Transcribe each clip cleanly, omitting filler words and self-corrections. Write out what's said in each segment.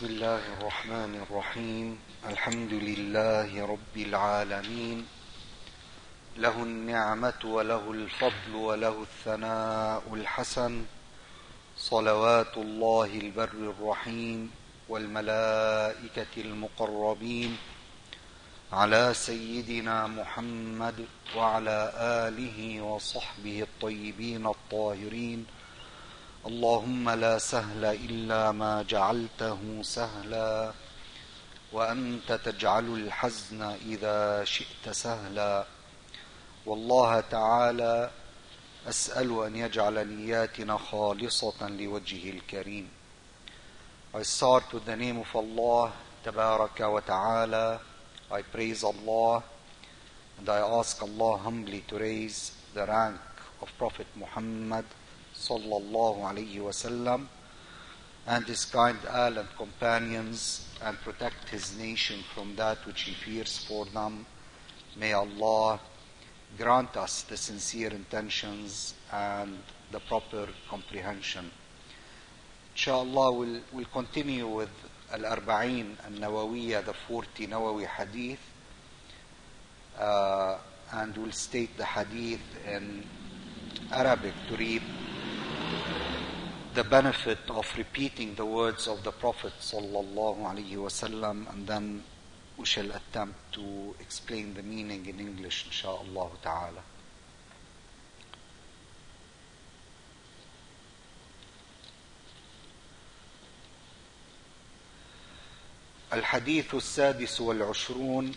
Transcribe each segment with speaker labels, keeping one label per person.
Speaker 1: بسم الله الرحمن الرحيم. الحمد لله رب العالمين، له النعمة وله الفضل وله الثناء الحسن، صلوات الله البر الرحيم والملائكة المقربين على سيدنا محمد وعلى آله وصحبه الطيبين الطاهرين. اللهم لا سهل إلا ما جعلته سهلا، وأنت تجعل الحزن إذا شئت سهلا. والله تعالى أسأل أن يجعل نياتنا خالصة لوجهه الكريم. I start with the name of Allah Tabaraka wa Ta'ala. I praise Allah and I ask Allah humbly to raise the rank of Prophet Muhammad sallallahu alayhi wasallam and his kind al and companions, and protect his nation from that which he fears for them. May Allah grant us the sincere intentions and the proper comprehension. Inshallah, we'll continue with Al-Arba'in Al-Nawawiyya, the 40 Nawawi Hadith, and we'll state the Hadith in Arabic to read the benefit of repeating the words of the Prophet sallallahu alaihi wasallam, and then we shall attempt to explain the meaning in English, inshallah ta'ala. الحديث السادس والعشرون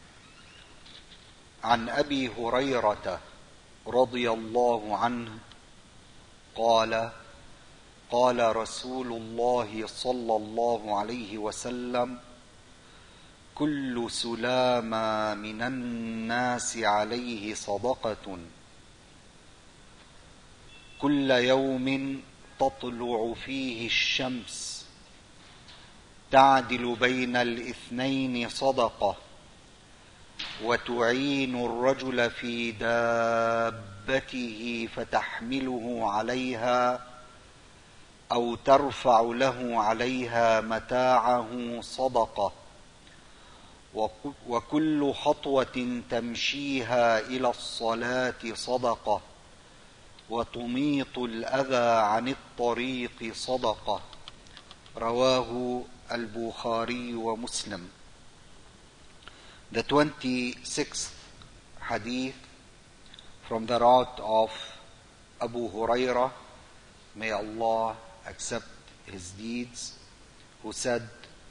Speaker 1: عن أبي هريرة رضي الله عنه قال: قال رسول الله صلى الله عليه وسلم: كل سلامة من الناس عليه صدقة، كل يوم تطلع فيه الشمس تعدل بين الاثنين صدقة، وتعين الرجل في دابته فتحمله عليها أو ترفع له عليها متاعه صدقة، وكل خطوة تمشيها إلى الصلاة صدقة، وتميط الأذى عن الطريق صدقة. رواه البخاري ومسلم. The 26th hadith from the route of Abu Hurairah, may Allah accept his deeds, who said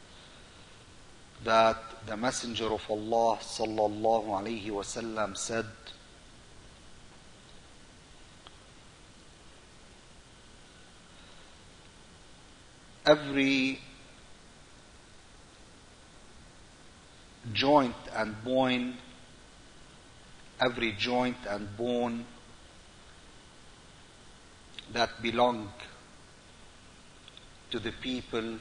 Speaker 1: that the Messenger of Allah sallallahu alayhi wasallam said, every joint and bone that belong to the people,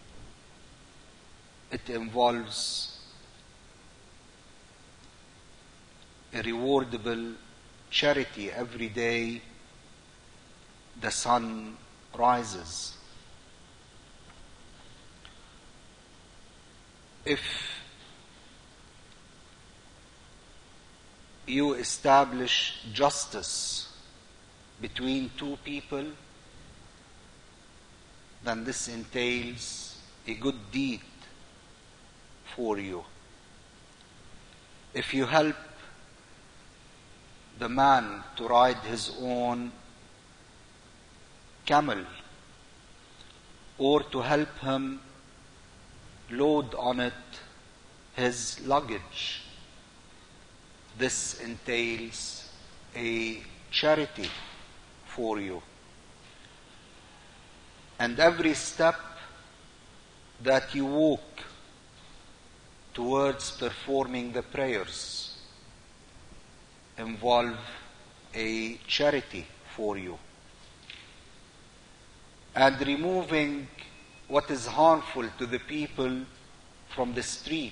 Speaker 1: it involves a rewardable charity every day the sun rises. If you establish justice between two people, then this entails a good deed for you. If you help the man to ride his own camel, or to help him load on it his luggage, this entails a charity for you. And every step that you walk towards performing the prayers involve a charity for you. And removing what is harmful to the people from the street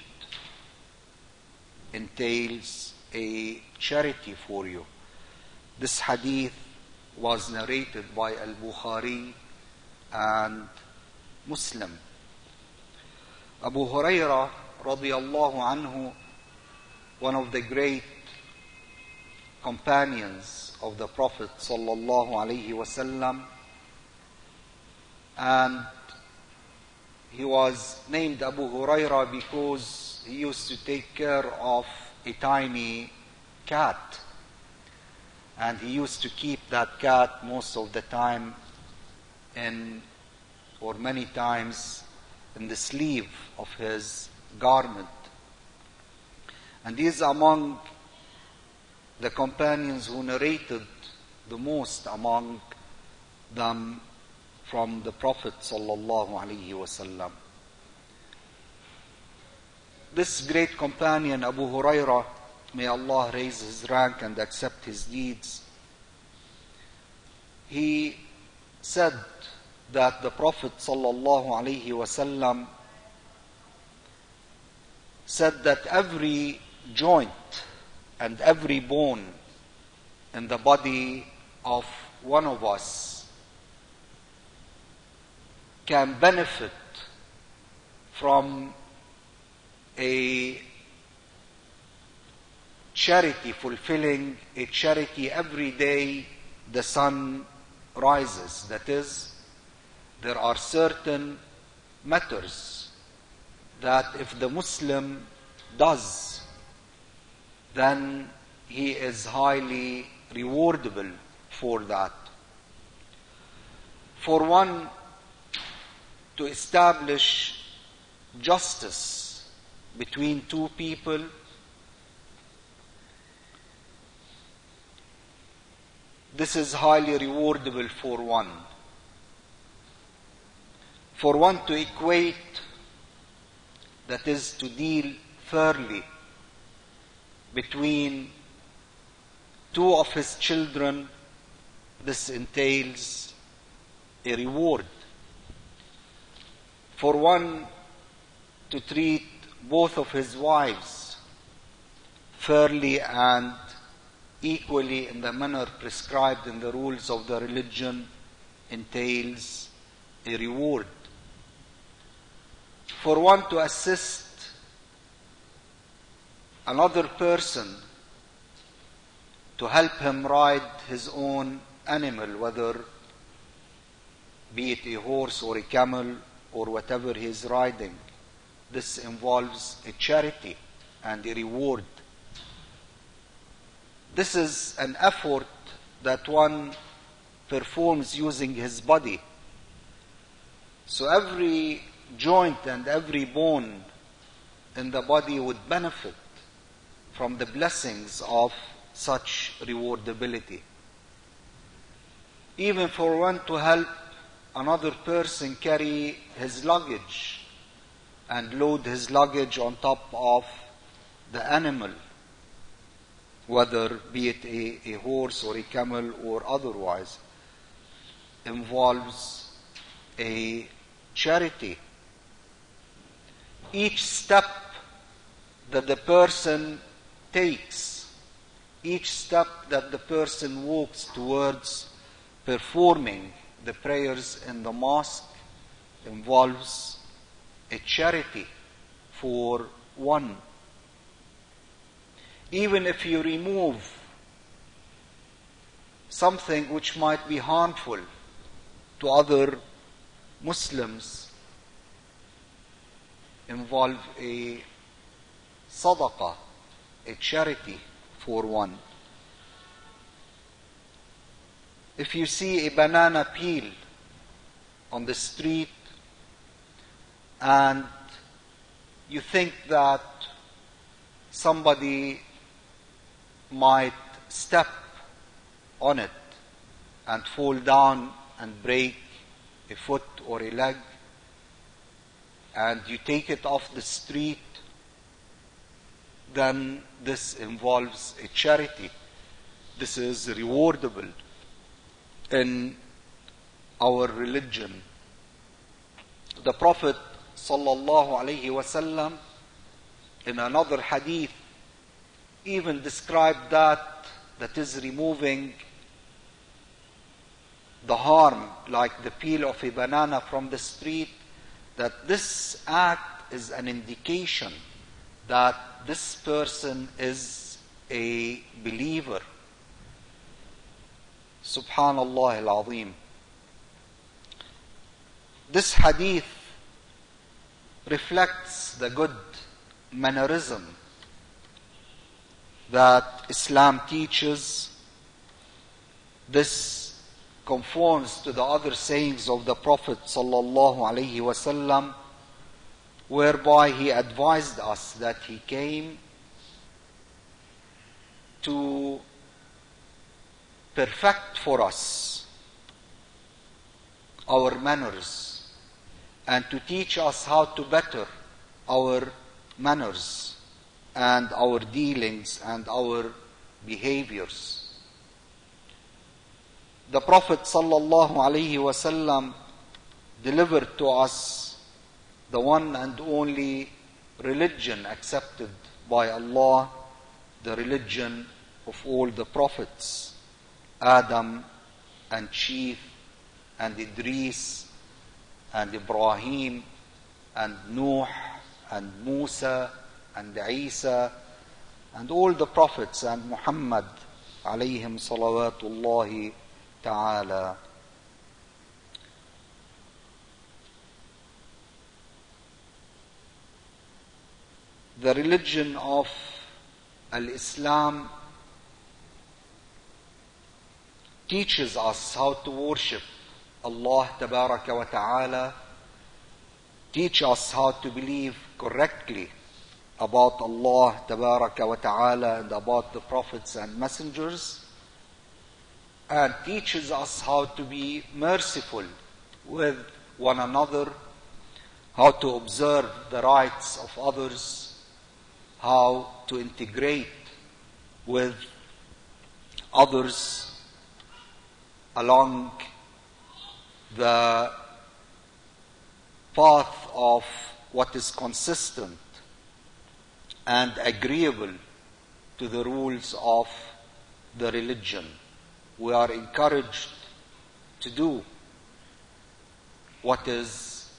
Speaker 1: entails a charity for you. This hadith was narrated by Al-Bukhari and Muslim. Abu Hurairah radiyallahu anhu, one of the great companions of the Prophet sallallahu alaihi wasallam, and he was named Abu Hurairah because he used to take care of a tiny cat, and he used to keep that cat most of the time or many times in the sleeve of his garment. And he is among the companions who narrated the most among them from the Prophet sallallahu alaihi wasallam. This great companion, Abu Hurairah, may Allah raise his rank and accept his deeds, he said that the Prophet sallallahu alaihi wasallam said that every joint and every bone in the body of one of us can benefit from a charity, fulfilling a charity every day the sun rises. That is, there are certain matters that if the Muslim does, then he is highly rewardable for that. For one, to establish justice between two people, this is highly rewardable for one. For one to equate, that is to deal fairly between two of his children, this entails a reward. For one to treat both of his wives fairly and equally in the manner prescribed in the rules of the religion entails a reward. For one to assist another person to help him ride his own animal, whether be it a horse or a camel or whatever he is riding, this involves a charity and a reward. This is an effort that one performs using his body. So every joint and every bone in the body would benefit from the blessings of such rewardability. Even for one to help another person carry his luggage and load his luggage on top of the animal, whether be it a horse or a camel or otherwise, involves a charity. Each step that the person takes, each step that the person walks towards performing the prayers in the mosque involves a charity for one. Even if you remove something which might be harmful to other Muslims, involve a sadaqah, a charity for one. If you see a banana peel on the street and you think that somebody might step on it and fall down and break a foot or a leg, and you take it off the street, then this involves a charity. This is rewardable in our religion. The Prophet sallallahu alaihi wasallam in another hadith even described that is removing the harm, like the peel of a banana from the street, that this act is an indication that this person is a believer. Subhanallah al-Azim. This hadith reflects the good mannerism that Islam teaches. This conforms to the other sayings of the Prophet sallallahu alaihi wasallam, whereby he advised us that he came to perfect for us our manners and to teach us how to better our manners and our dealings and our behaviors. The Prophet sallallahu alaihi wasallam delivered to us the one and only religion accepted by Allah, the religion of all the prophets, Adam and Sheeth and Idris and Ibrahim and Nuh and Musa and Isa and all the prophets and Muhammad alayhim salawatullahi ta'ala. The religion of Al-Islam teaches us how to worship Allah tabaraka wa ta'ala, teach us how to believe correctly about Allah tabaraka wa ta'ala and about the prophets and messengers, and teaches us how to be merciful with one another, how to observe the rights of others, how to integrate with others along the path of what is consistent and agreeable to the rules of the religion. We are encouraged to do what is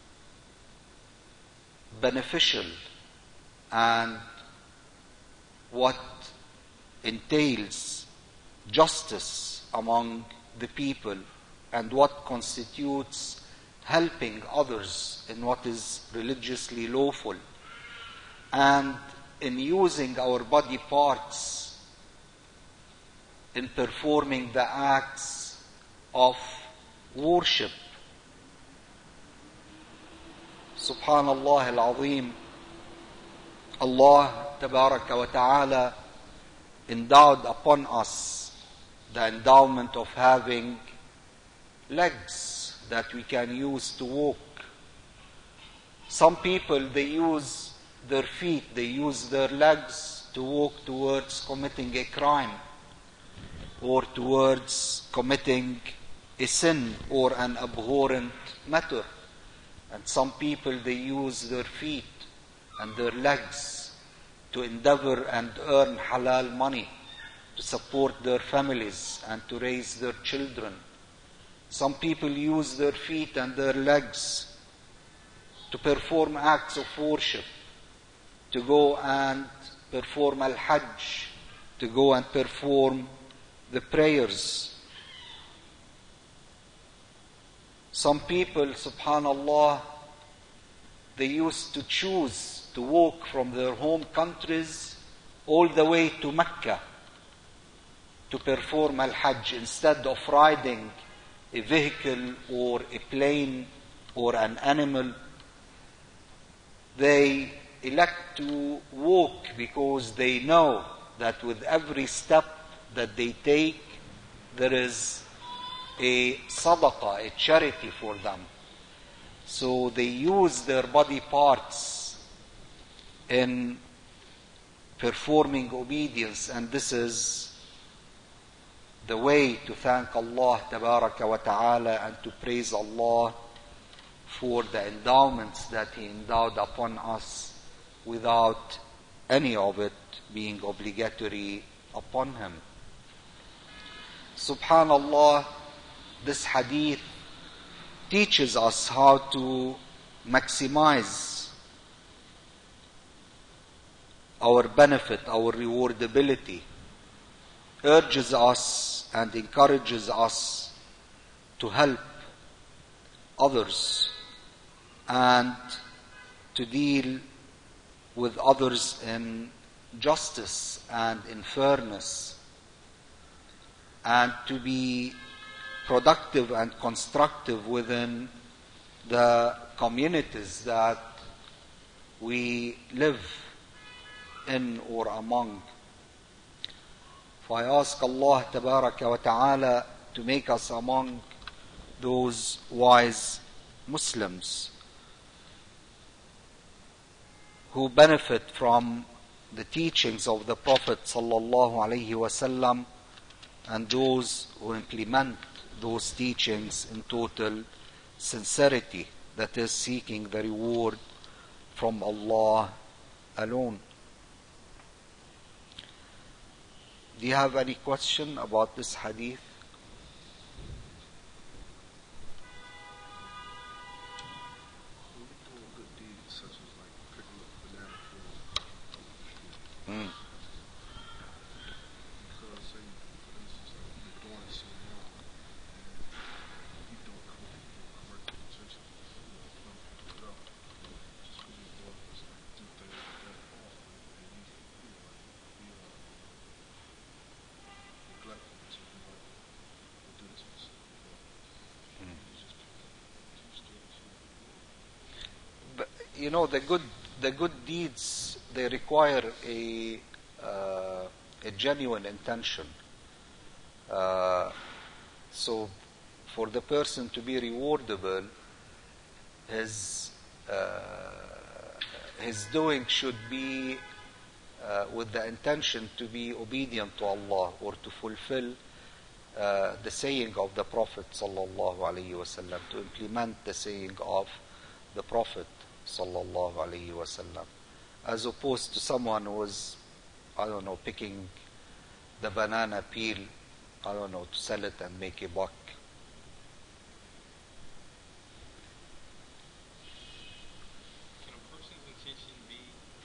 Speaker 1: beneficial and what entails justice among the people and what constitutes helping others in what is religiously lawful, and in using our body parts in performing the acts of worship. Subhanallah al-Azim. Allah tabaraka wa ta'ala endowed upon us the endowment of having legs that we can use to walk. Some people, they use their feet, they use their legs to walk towards committing a crime or towards committing a sin or an abhorrent matter. And some people, they use their feet and their legs to endeavor and earn halal money to support their families and to raise their children. Some people use their feet and their legs to perform acts of worship, to go and perform al-Hajj, to go and perform the prayers. Some people, subhanallah, they used to choose to walk from their home countries all the way to Mecca to perform al-Hajj instead of riding a vehicle or a plane or an animal. They elect to walk because they know that with every step that they take, there is a sadaqah, a charity for them. So they use their body parts in performing obedience, and this is the way to thank Allah tabaraka wa ta'ala and to praise Allah for the endowments that He endowed upon us without any of it being obligatory upon Him. Subhanallah, this hadith teaches us how to maximize our benefit, our rewardability, urges us and encourages us to help others and to deal with others in justice and in fairness, and to be productive and constructive within the communities that we live in or among. So I ask Allah Tabaraka wa Ta'ala to make us among those wise Muslims who benefit from the teachings of the Prophet Sallallahu Alaihi Wasallam, and those who implement those teachings in total sincerity, that is, seeking the reward from Allah alone. Do you have any question about this hadith? You know, the good deeds, they require a genuine intention. So for the person to be rewardable, his doing should be with the intention to be obedient to Allah, or to fulfill the saying of the Prophet Sallallahu Alaihi Wasallam, to implement the saying of the Prophet Sallallahu Alaihi Wasallam, as opposed to someone who was, picking the banana peel, to sell it and make a buck.
Speaker 2: Can a person's intention be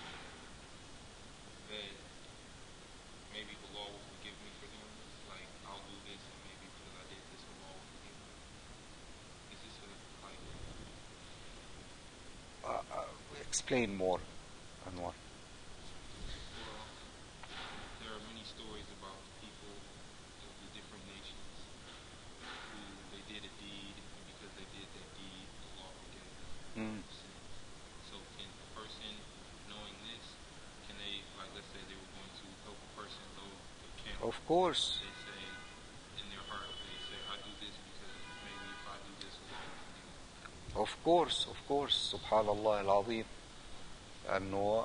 Speaker 2: that maybe Allah will forgive me for doing this? Like, I'll do this, and maybe because I did this, Allah will forgive me. Is this
Speaker 1: Explain more, Anwar.
Speaker 2: Well, there are many stories about people of the different nations who they did a deed, and because they did that deed, Allah forgave them sins. So can a person, knowing this, can they, like, let's say they were going to help a person load the camel?
Speaker 1: Of course.
Speaker 2: They say, in their heart, they say, I do this because maybe if I do this, Allah will forgive me.
Speaker 1: Of course, Subhanallah al-Azim. أنه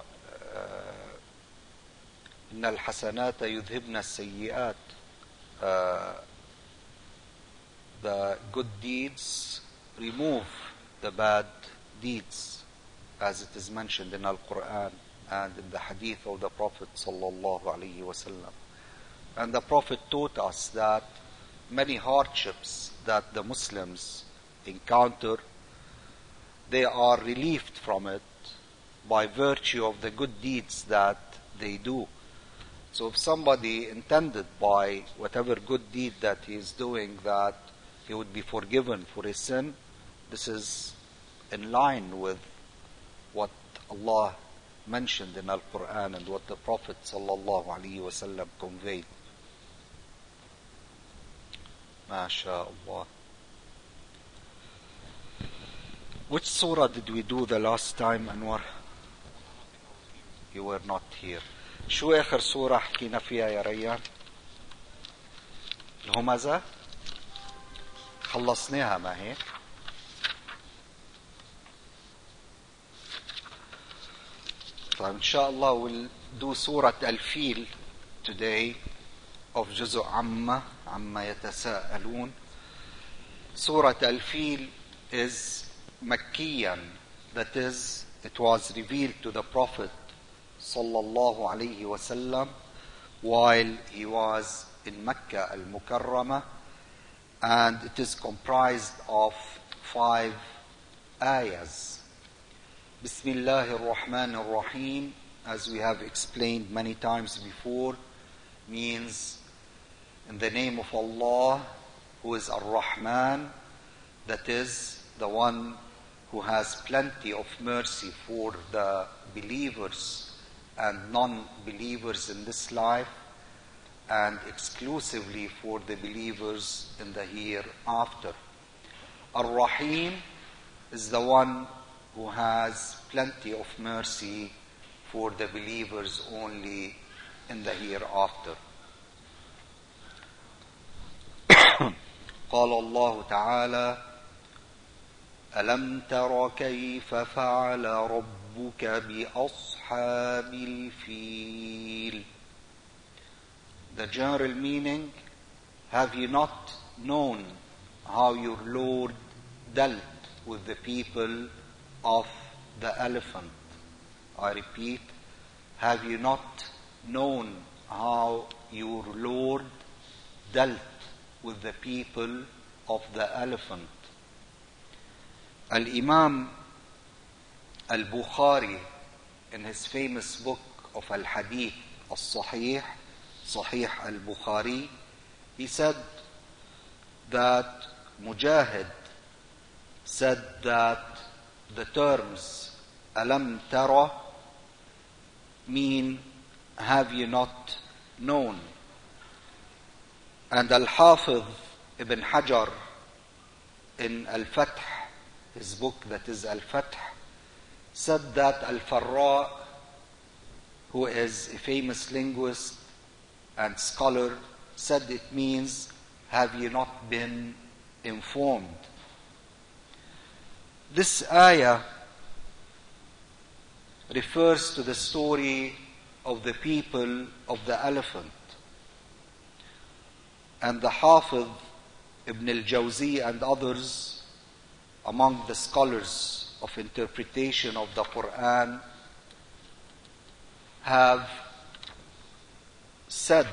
Speaker 1: إن الحسنات يذهبن السيئات. The good deeds remove the bad deeds, as it is mentioned in Al-Quran and in the hadith of the Prophet Sallallahu Alaihi Wasallam. And the Prophet taught us that many hardships that the Muslims encounter, they are relieved from it by virtue of the good deeds that they do. So if somebody intended by whatever good deed that he is doing that he would be forgiven for his sin, this is in line with what Allah mentioned in Al-Quran and what the Prophet Sallallahu Alaihi Wasallam conveyed. MashaAllah. Which surah did we do the last time, Anwar? You were not here. شو آخر سورة حكينا فيها يا ريان؟ الهمزة؟ خلصناها ما هيك؟ طيب إن شاء الله we'll do سورة الفيل today of جزء عما يتساءلون. سورة الفيل is Makkiyan, that is, it was revealed to the Prophet Sallallahu Alaihi Wasallam while he was in Mecca al-Mukarramah, and it is comprised of 5 ayahs. Bismillahir Rahmanir Rahim. as we have explained many times before, means in the name of Allah, who is Ar-Rahman, that is the one who has plenty of mercy for the believers and non-believers in this life, and exclusively for the believers in the hereafter. Ar-Rahim is the one who has plenty of mercy for the believers only in the hereafter. قال الله تعالى ألم تر كيف فعل ربك بأصحاب الفيل. The general meaning, have you not known how your Lord dealt with the people of the elephant? I repeat, have you not known how your Lord dealt with the people of the elephant? Al-Imam Al-Bukhari, in his famous book of Al-Hadith Al-Sahih, Sahih Al-Bukhari, he said that Mujahid said that the terms Alam Tara mean, have you not known? And Al-Hafiz Ibn Hajar in Al-Fath, his book that is Al-Fath, said that Al-Farra, who is a famous linguist and scholar, said it means, have you not been informed? This ayah refers to the story of the people of the elephant. And the Hafiz Ibn al-Jawzi and others among the scholars of interpretation of the Quran have said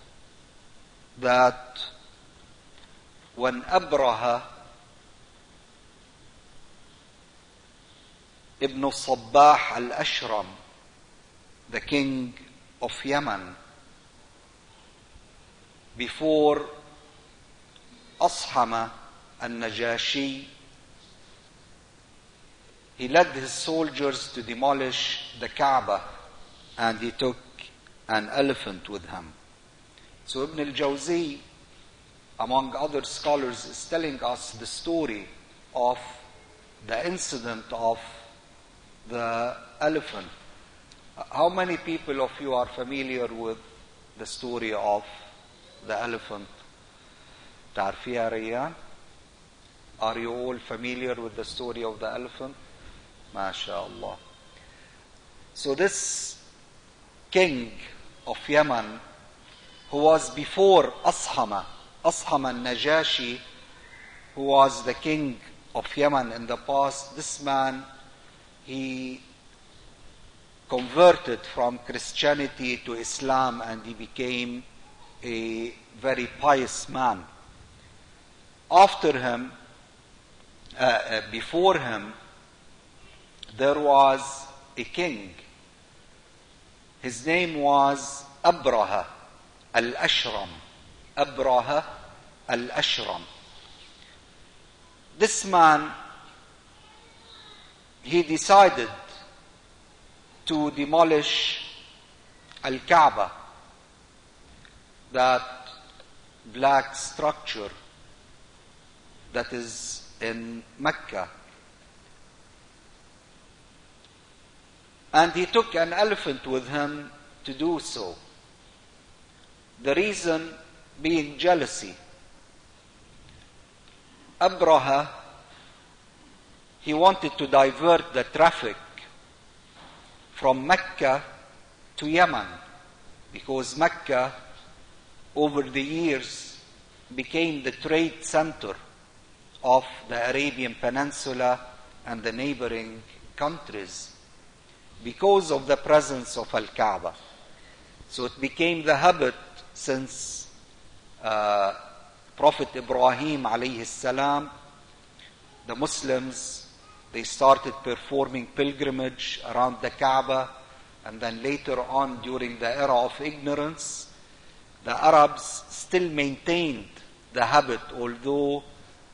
Speaker 1: that when Abraha Ibn Sabbah al-Ashram, the king of Yemen, before Ashama al-Najashi, he led his soldiers to demolish the Kaaba, and he took an elephant with him. So Ibn al-Jawzi, among other scholars, is telling us the story of the incident of the elephant. How many people of you are familiar with the story of the elephant? تعرفيها ريان? Are you all familiar with the story of the elephant? MashaAllah. So this king of Yemen, who was before Ashama al-Najashi, who was the king of Yemen in the past, this man, he converted from Christianity to Islam, and he became a very pious man. After him, before him, there was a king. His name was Abraha al-Ashram. Abraha al-Ashram. This man, he decided to demolish Al-Kaaba, that black structure that is in Mecca. And he took an elephant with him to do so. The reason being jealousy. Abraha, he wanted to divert the traffic from Mecca to Yemen, because Mecca over the years became the trade center of the Arabian Peninsula and the neighboring countries because of the presence of Al-Kaaba. So it became the habit since Prophet Ibrahim alayhi salam, the Muslims, they started performing pilgrimage around the Kaaba And then later on, during the era of ignorance, the Arabs still maintained the habit, although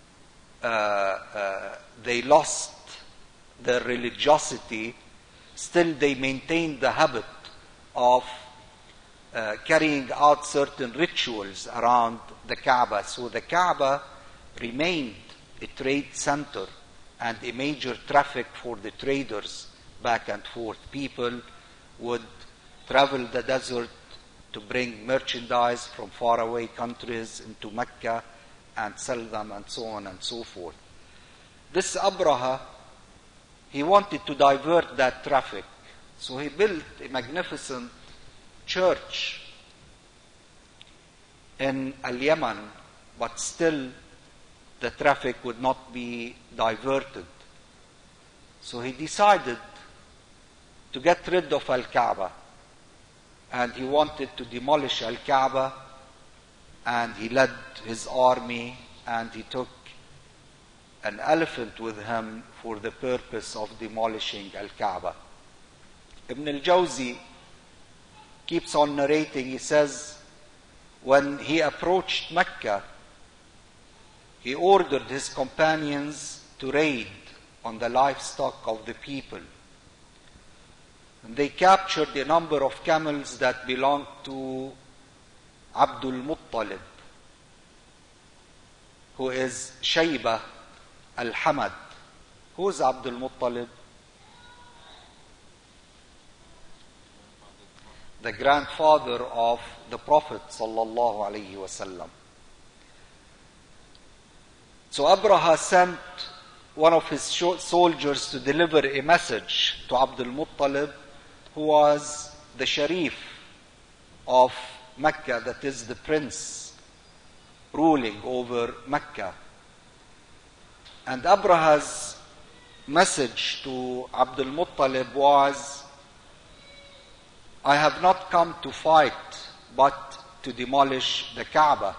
Speaker 1: they lost their religiosity, still they maintained the habit of carrying out certain rituals around the Kaaba. So the Kaaba remained a trade center and a major traffic for the traders back and forth. People would travel the desert to bring merchandise from faraway countries into Mecca and sell them, and so on and so forth. This Abraha, he wanted to divert that traffic. So he built a magnificent church in Al-Yaman, but still the traffic would not be diverted. So he decided to get rid of Al-Kaaba, and he wanted to demolish Al-Kaaba, and he led his army, and he took an elephant with him for the purpose of demolishing Al-Kaaba. Ibn al-Jawzi keeps on narrating. He says, when he approached Mecca, he ordered his companions to raid on the livestock of the people. And they captured a number of camels that belonged to Abdul Muttalib, who is Shaybah al-Hamad. Who is Abdul Muttalib? The grandfather of the Prophet sallallahu alaihi wasallam. So Abraha sent one of his soldiers to deliver a message to Abdul Muttalib, who was the Sharif of Mecca, that is the prince ruling over Mecca. And Abraha's message to Abdul Muttalib was, I have not come to fight, but to demolish the Kaaba.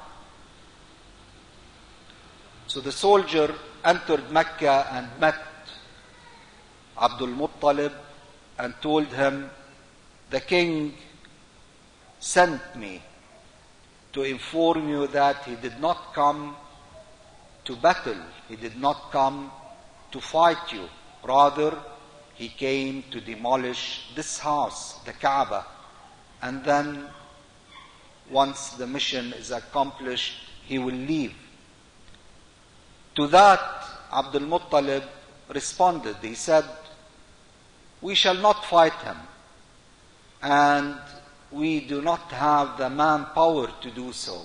Speaker 1: So the soldier entered Mecca and met Abdul Muttalib and told him, the king sent me to inform you that he did not come to battle, he did not come to fight you. Rather, he came to demolish this house, the Kaaba. And then, once the mission is accomplished, he will leave. To that, Abdul Muttalib responded. He said, we shall not fight him, and we do not have the manpower to do so.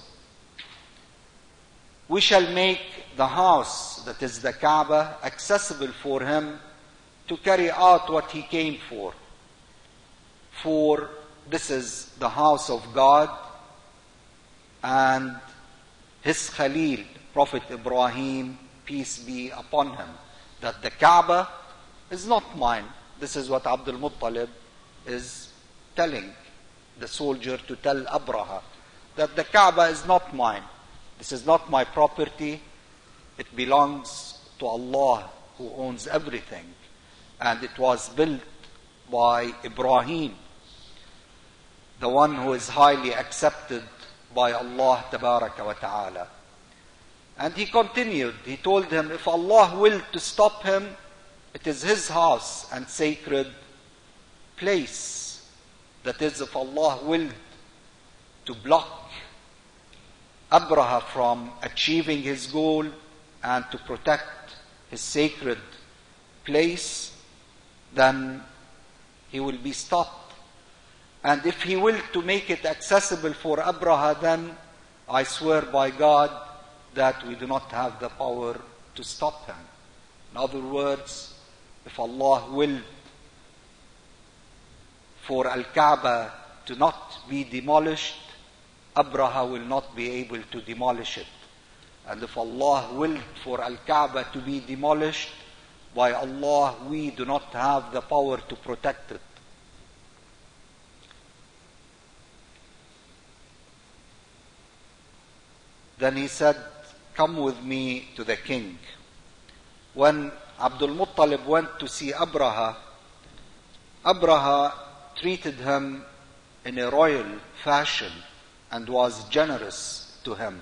Speaker 1: We shall make the house, that is the Kaaba, accessible for him to carry out what he came for. For this is the house of God, and his Khalil, Prophet Ibrahim, peace be upon him, that the Kaaba is not mine. This is what Abdul Muttalib is telling the soldier to tell Abraha, that the Kaaba is not mine. This is not my property. It belongs to Allah, who owns everything. And it was built by Ibrahim, the one who is highly accepted by Allah Tabaraka wa Ta'ala. And he continued. He told him, if Allah willed to stop him, it is his house and sacred place. That is, if Allah willed to block Abraha from achieving his goal and to protect his sacred place, then he will be stopped. And if he willed to make it accessible for Abraha, then I swear by God that we do not have the power to stop him. In other words, if Allah willed for Al-Kaaba to not be demolished, Abraha will not be able to demolish it. And if Allah willed for Al-Kaaba to be demolished, by Allah, we do not have the power to protect it. Then he said, come with me to the king. When Abdul Muttalib went to see Abraha, Abraha treated him in a royal fashion and was generous to him.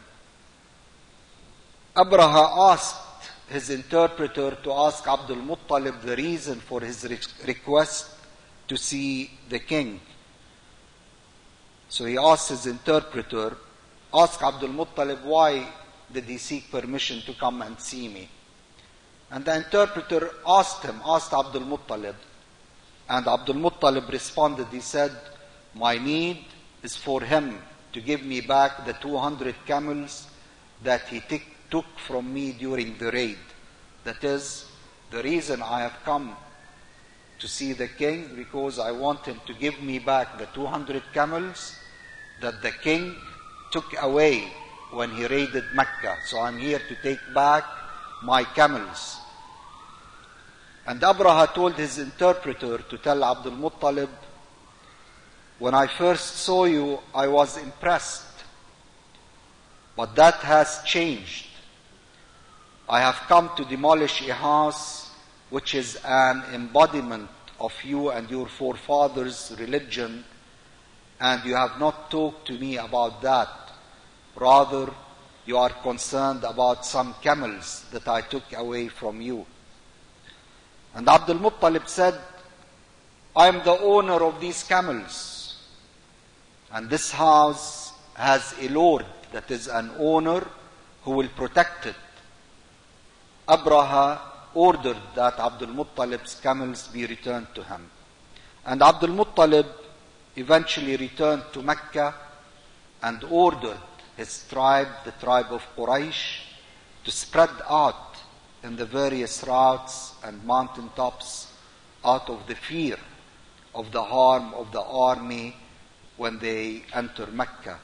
Speaker 1: Abraha asked his interpreter to ask Abdul Muttalib the reason for his request to see the king. So he asked his interpreter, ask Abdul Muttalib, why did he seek permission to come and see me? And the interpreter asked Abdul Muttalib, and Abdul Muttalib responded, he said, my need is for him to give me back the 200 camels that he took from me during the raid. That is, the reason I have come to see the king, because I want him to give me back the 200 camels that the king took away when he raided Mecca. So I'm here to take back my camels. And Abraha told his interpreter to tell Abdul Muttalib, when I first saw you, I was impressed, but that has changed. I have come to demolish a house which is an embodiment of you and your forefathers' religion, and you have not talked to me about that. Rather, you are concerned about some camels that I took away from you. And Abdul Muttalib said, I am the owner of these camels, and this house has a lord, that is an owner who will protect it. Abraha ordered that Abdul Muttalib's camels be returned to him. And Abdul Muttalib eventually returned to Mecca and ordered his tribe, the tribe of Quraysh, to spread out in the various routes and mountaintops out of the fear of the harm of the army when they enter Mecca.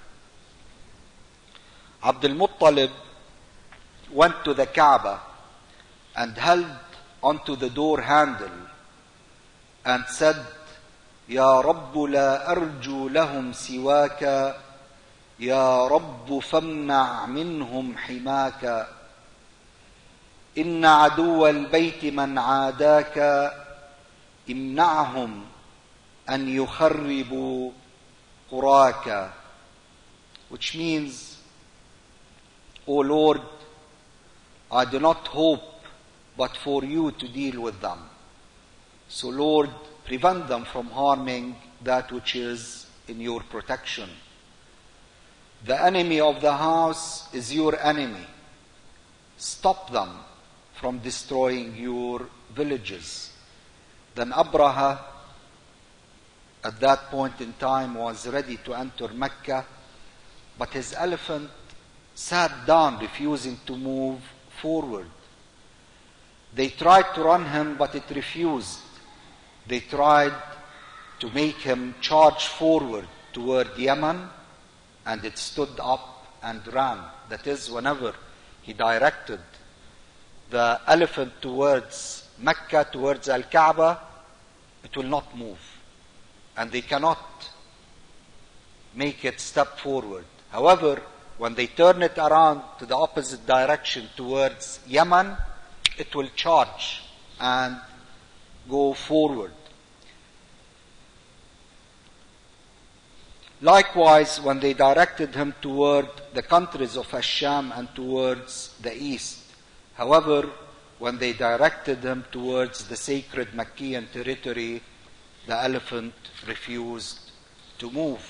Speaker 1: Abdul Muttalib went to the Kaaba and held onto the door handle and said, Ya Rabbu la arju lahum siwaka, Ya Rabbu famna' minhum himaka, inna aduwa al-bayti man aadaka, imna'hum an yukharribu quraka. Which means, O Lord, I do not hope but for you to deal with them. So Lord, prevent them from harming that which is in your protection. The enemy of the house is your enemy. Stop them from destroying your villages. Then Abraha, at that point in time, was ready to enter Mecca, but his elephant sat down, refusing to move forward. They tried to run him, but it refused. They tried to make him charge forward toward Yemen, and it stood up and ran. That is, whenever he directed the elephant towards Mecca, towards Al-Kaaba, it will not move. And they cannot make it step forward. However, when they turn it around to the opposite direction towards Yemen, it will charge and go forward. Likewise, when they directed him toward the countries of Asham and towards the east. However, when they directed him towards the sacred Meccan territory, the elephant refused to move.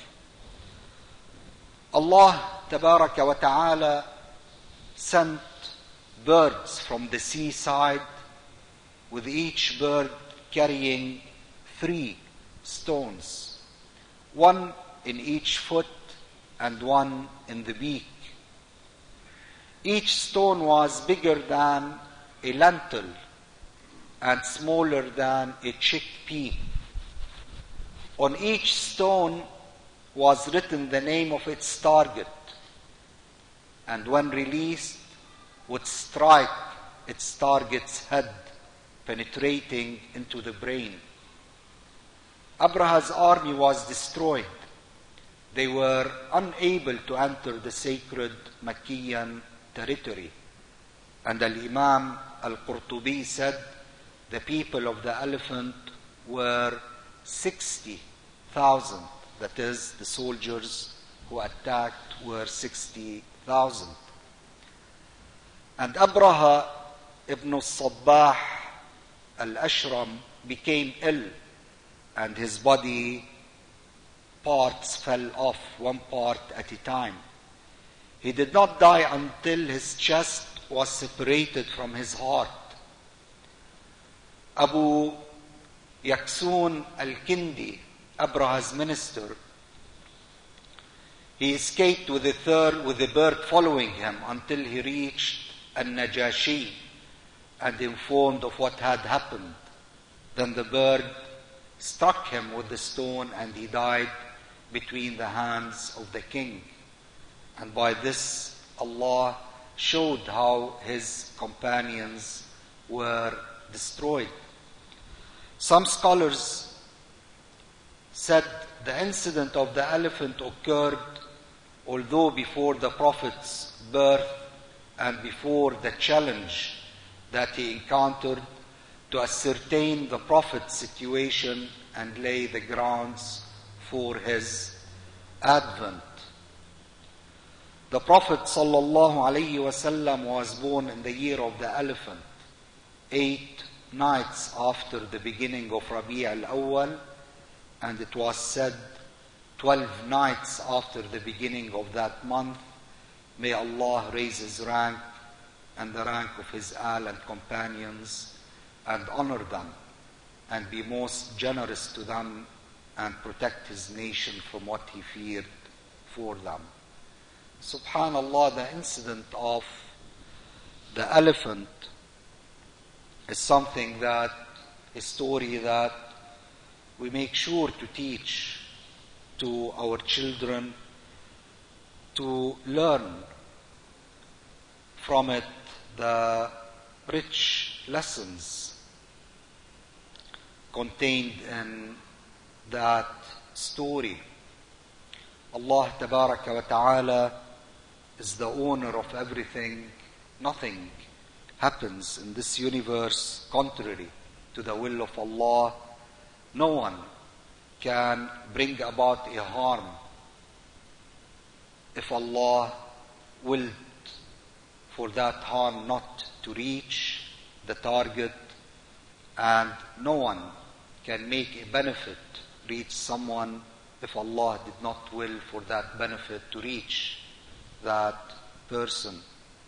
Speaker 1: Allah Tabaraka wa Ta'ala sent birds from the seaside, with each bird carrying 3 stones, one in each foot and one in the beak. Each stone was bigger than a lentil and smaller than a chickpea. On each stone was written the name of its target, and when released, would strike its target's head, penetrating into the brain. Abraha's army was destroyed. They were unable to enter the sacred Meccan territory. And Al-Imam Al-Qurtubi said the people of the elephant were 60 60,000. That is, the soldiers who attacked were 60,000. And Abraha ibn al-Sabbah al-Ashram became ill, and his body parts fell off, one part at a time. He did not die until his chest was separated from his heart. Abu Yaksun al-Kindi, Abraha's minister, he escaped with the bird following him until he reached al-Najashi and informed of what had happened. Then the bird struck him with the stone and he died between the hands of the king. And by this, Allah showed how his companions were destroyed. Some scholars said the incident of the elephant occurred although before the Prophet's birth and before the challenge that he encountered to ascertain the Prophet's situation and lay the grounds for his advent. The Prophet ﷺ was born in the year of the elephant, 8 nights after the beginning of Rabi' al-Awwal, and it was said 12 nights after the beginning of that month. May Allah raise his rank and the rank of his al and companions and honor them and be most generous to them and protect his nation from what he feared for them. Subhanallah, the incident of the elephant is something that, a story that we make sure to teach to our children, to learn from it the rich lessons contained in that story. Allah Tabaraka wa Ta'ala is the owner of everything. Nothing happens in this universe contrary to the will of Allah. No one can bring about a harm if Allah willed for that harm not to reach the target, and no one can make a benefit reach someone if Allah did not will for that benefit to reach that person.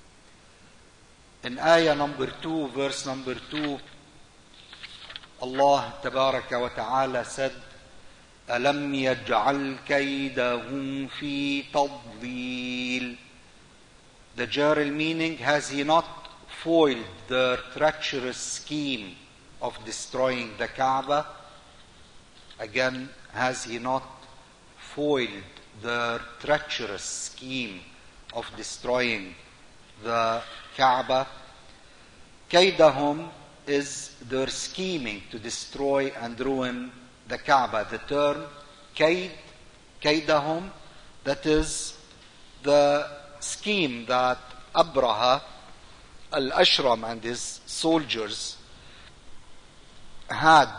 Speaker 1: In ayah number 2, verse number 2, Allah Tabaraka wa Ta'ala said, أَلَمْ يَجْعَلْ كَيْدَهُمْ فِي تَضْلِيلٍ. The general meaning, has he not foiled their treacherous scheme of destroying the Kaaba? Again, has he not foiled their treacherous scheme of destroying the Kaaba? Kaydahum is their scheming to destroy and ruin the Kaaba. The term kayd, kaydahum, that is the scheme that Abraha al-Ashram and his soldiers had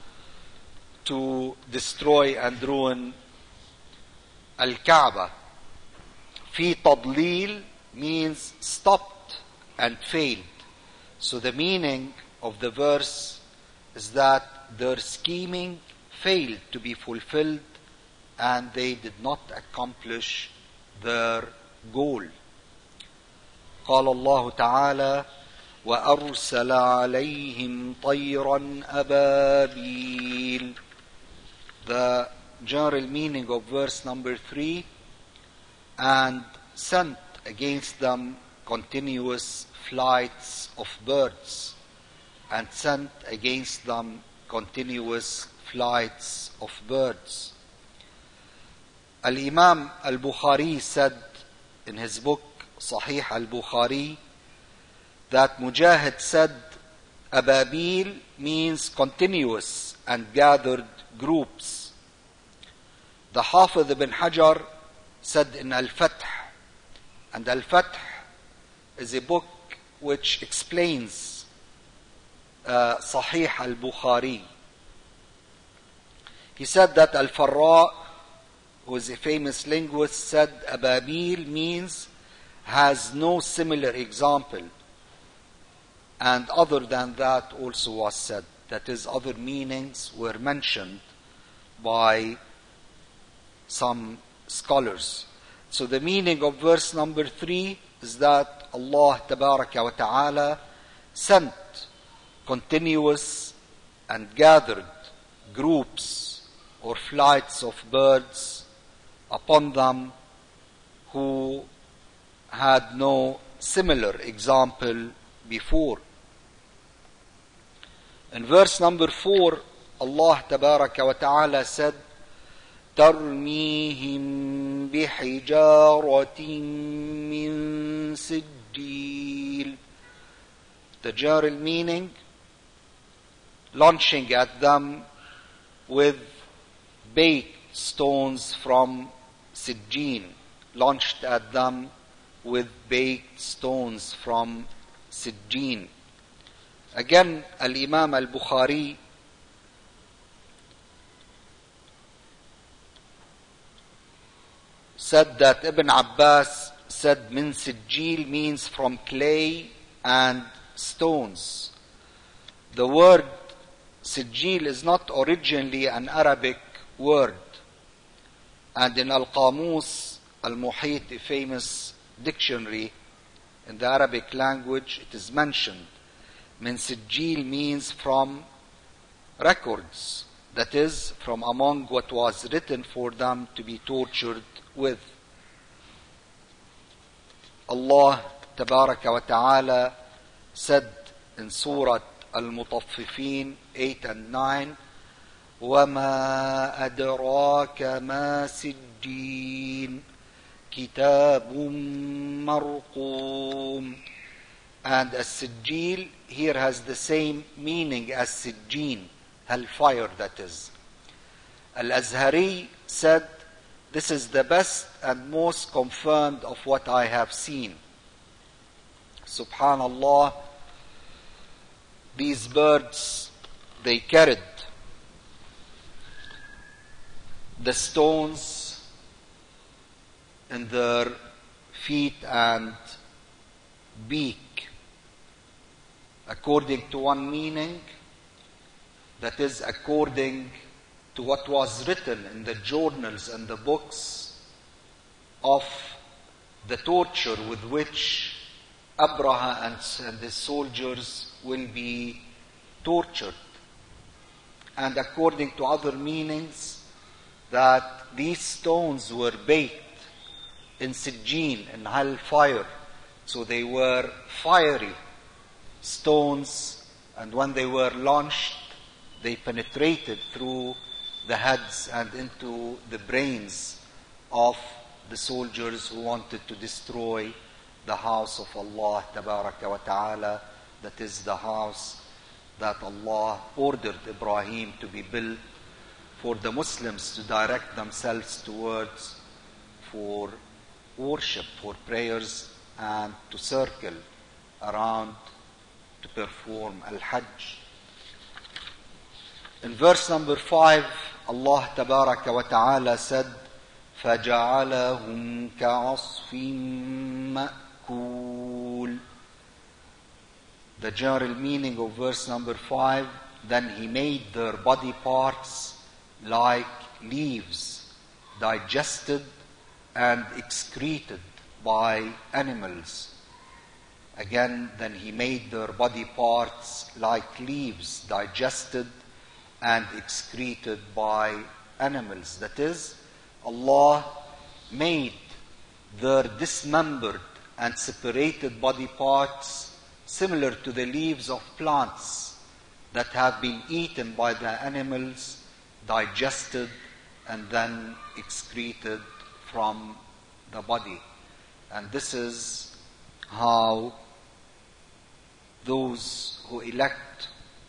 Speaker 1: to destroy and ruin Al-Kaaba. Fi tadlil means stopped and failed. So the meaning of the verse is that their scheming failed to be fulfilled and they did not accomplish their goal. قال الله تعالى وأرسل عليهم طيرا أبابيل. The general meaning of verse number 3, and sent against them continuous flights of birds, and sent against them continuous flights of birds. Al-Imam al-Bukhari said in his book Sahih al-Bukhari that Mujahid said Ababil means continuous and gathered groups. The Hafiz ibn Hajar said in Al-Fath, and Al-Fath is a book which explains Sahih al-Bukhari. He said that Al-Farra, who is a famous linguist, said Ababil means has no similar example. And other than that also was said. That is, other meanings were mentioned by some scholars. So the meaning of verse number 3 is that Allah Tabaraka wa Ta'ala sent continuous and gathered groups or flights of birds upon them who had no similar example before. In verse number 4, Allah Tabaraka wa Ta'ala said, تَرْمِيهِمْ بِحِجَارَةٍ مِّن سِجِّيلٍ. The general meaning, launching at them with baked stones from Sijjin. Launched at them with baked stones from Sijjin. Again, Al-Imam Al-Bukhari said that Ibn Abbas said min Sijjil means from clay and stones. The word Sijjil is not originally an Arabic word. And in Al-Qamus Al-Muhit, a famous dictionary in the Arabic language, it is mentioned. Min Sijjil means from records, that is, from among what was written for them to be tortured with. Allah Tabaraka wa Ta'ala said in Surah Al-Mutaffifin 8 and 9, وَمَا أَدْرَاكَ مَا سِجِّينٌ كِتَابٌ مَرْقُومٌ. And as-Sijjil here has the same meaning as Sijjin, hellfire that is. Al-Azhari said, this is the best and most confirmed of what I have seen. Subhanallah, these birds, they carried the stones in their feet and beak. According to one meaning, that is according to what was written in the journals and the books of the torture with which Abraha and his soldiers will be tortured. And according to other meanings, that these stones were baked in Sijjin, in hellfire. So they were fiery stones, and when they were launched, they penetrated through the heads and into the brains of the soldiers who wanted to destroy the house of Allah Tabaraka wa Ta'ala, that is the house that Allah ordered Ibrahim to be built for the Muslims to direct themselves towards for worship, for prayers, and to circle around to perform Al-Hajj. In verse number 5, Allah Tabaraka wa Ta'ala said, فَجَعَلَهُمْ كَعَصْفٍ مَأْكُولٍ. The general meaning of verse number 5, then he made their body parts like leaves, digested and excreted by animals. Again, then he made their body parts like leaves, digested and excreted by animals. That is, Allah made their dismembered and separated body parts similar to the leaves of plants that have been eaten by the animals, digested and then excreted from the body. And this is how those who elect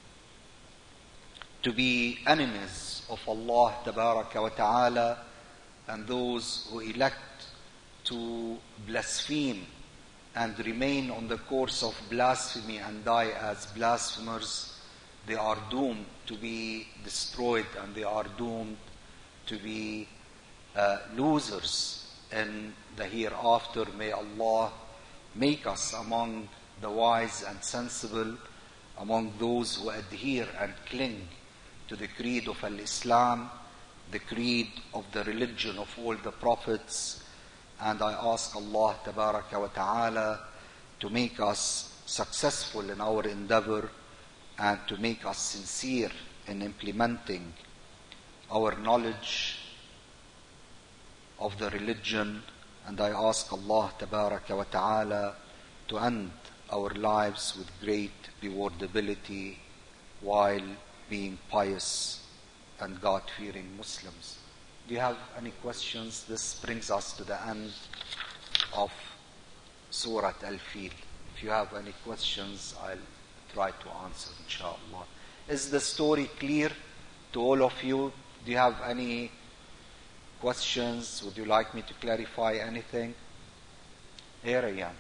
Speaker 1: to be enemies of Allah Tabaraka wa Ta'ala and those who elect to blaspheme and remain on the course of blasphemy and die as blasphemers, they are doomed to be destroyed and they are doomed to be losers in the hereafter. May Allah make us among the wise and sensible, among those who adhere and cling to the creed of Al-Islam, the creed of the religion of all the prophets. And I ask Allah Tabaraka wa Ta'ala to make us successful in our endeavor and to make us sincere in implementing our knowledge of the religion. And I ask Allah Tabaraka wa Ta'ala to end our lives with great rewardability while being pious and God-fearing Muslims. Do you have any questions? This brings us to the end of Surah Al-Fil. If you have any questions, I'll try to answer, inshallah. Is the story clear to all of you? Do you have any questions? Would you like me to clarify anything? Hey, Rayyan.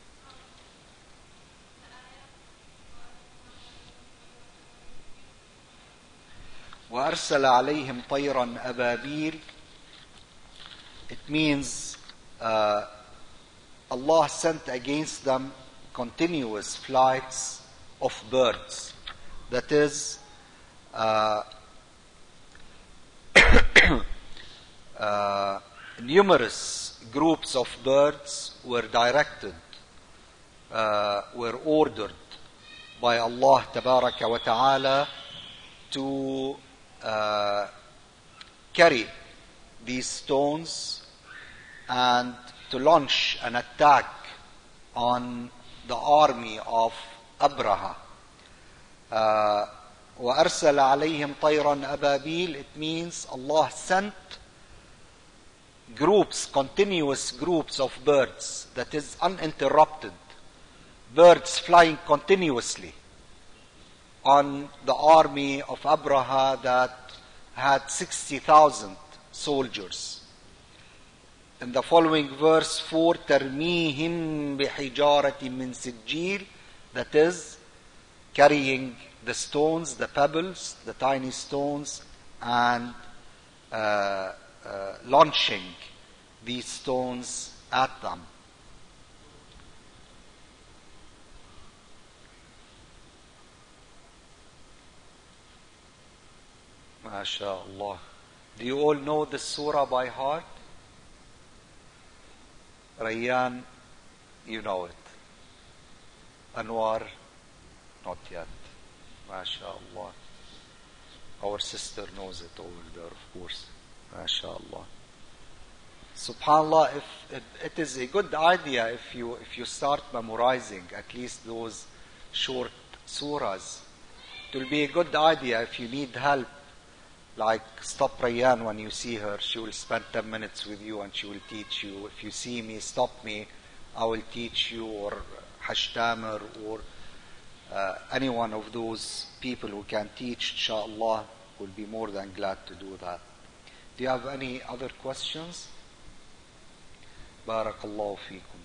Speaker 1: وَأَرْسَلَ عَلَيْهِمْ طَيْرًا أَبَابِيلَ. It means Allah sent against them continuous flights of birds. That is, numerous groups of birds were directed, were ordered by Allah Tabaraka wa Ta'ala to carry these stones and to launch an attack on the army of Abraha. وَأَرْسَلَ عَلَيْهِمْ طَيْرًا أَبَابِيلَ. It means Allah sent groups, continuous groups of birds, that is uninterrupted, birds flying continuously on the army of Abraha that had 60,000 soldiers. In the following verse 4, تَرْمِيهِمْ بِحِجَارَةٍ مِّن سِجِّيلٍ, that is, carrying the stones, the pebbles, the tiny stones, and launching these stones at them. MashaAllah. Do you all know the surah by heart? Rayyan, you know it. Anwar, not yet. MashaAllah. Our sister knows it over there, of course. MashaAllah. SubhanAllah, if it is a good idea if you start memorizing at least those short surahs. It will be a good idea if you need help. Like, stop Rayyan when you see her. She will spend 10 minutes with you and she will teach you. If you see me, stop me. I will teach you. Or Hashtamer, or any one of those people who can teach, inshallah, will be more than glad to do that. Do you have any other questions? Barakallahu feekum.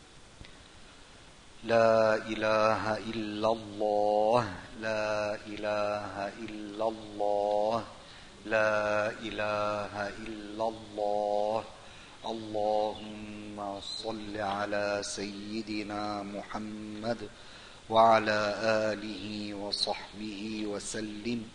Speaker 1: La ilaha illallah. La ilaha illallah. لا إله إلا الله. اللهم صل على سيدنا محمد وعلى آله وصحبه وسلم.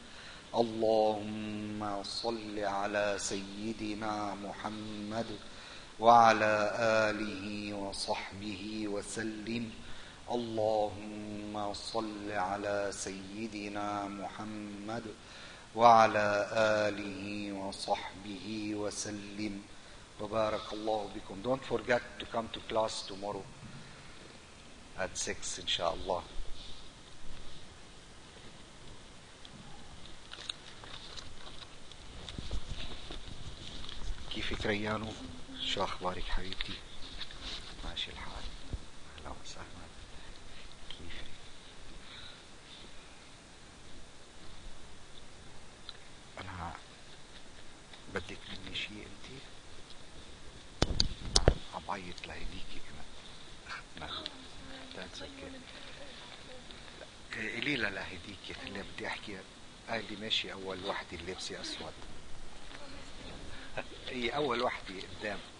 Speaker 1: اللهم صل على سيدنا محمد وعلى آله وصحبه وسلم. اللهم صل على سيدنا محمد وعلى آله وصحبه وسلم. وبارك الله بكم. Don't forget to come to class tomorrow at 6 inshallah. كيفك ريانو؟ شو أخبارك حبيبتي؟ ماشي الحال. أهلا وسهلا. كيفك؟ أنا بدك مني شيء أنتِ؟ عم بعيط لهديكي كمان. That's okay. قليلة لا هديك اللي بدي احكي. هاي اللي ماشي اول وحدة اللي لابسة اسود. هي اول وحدة قدام.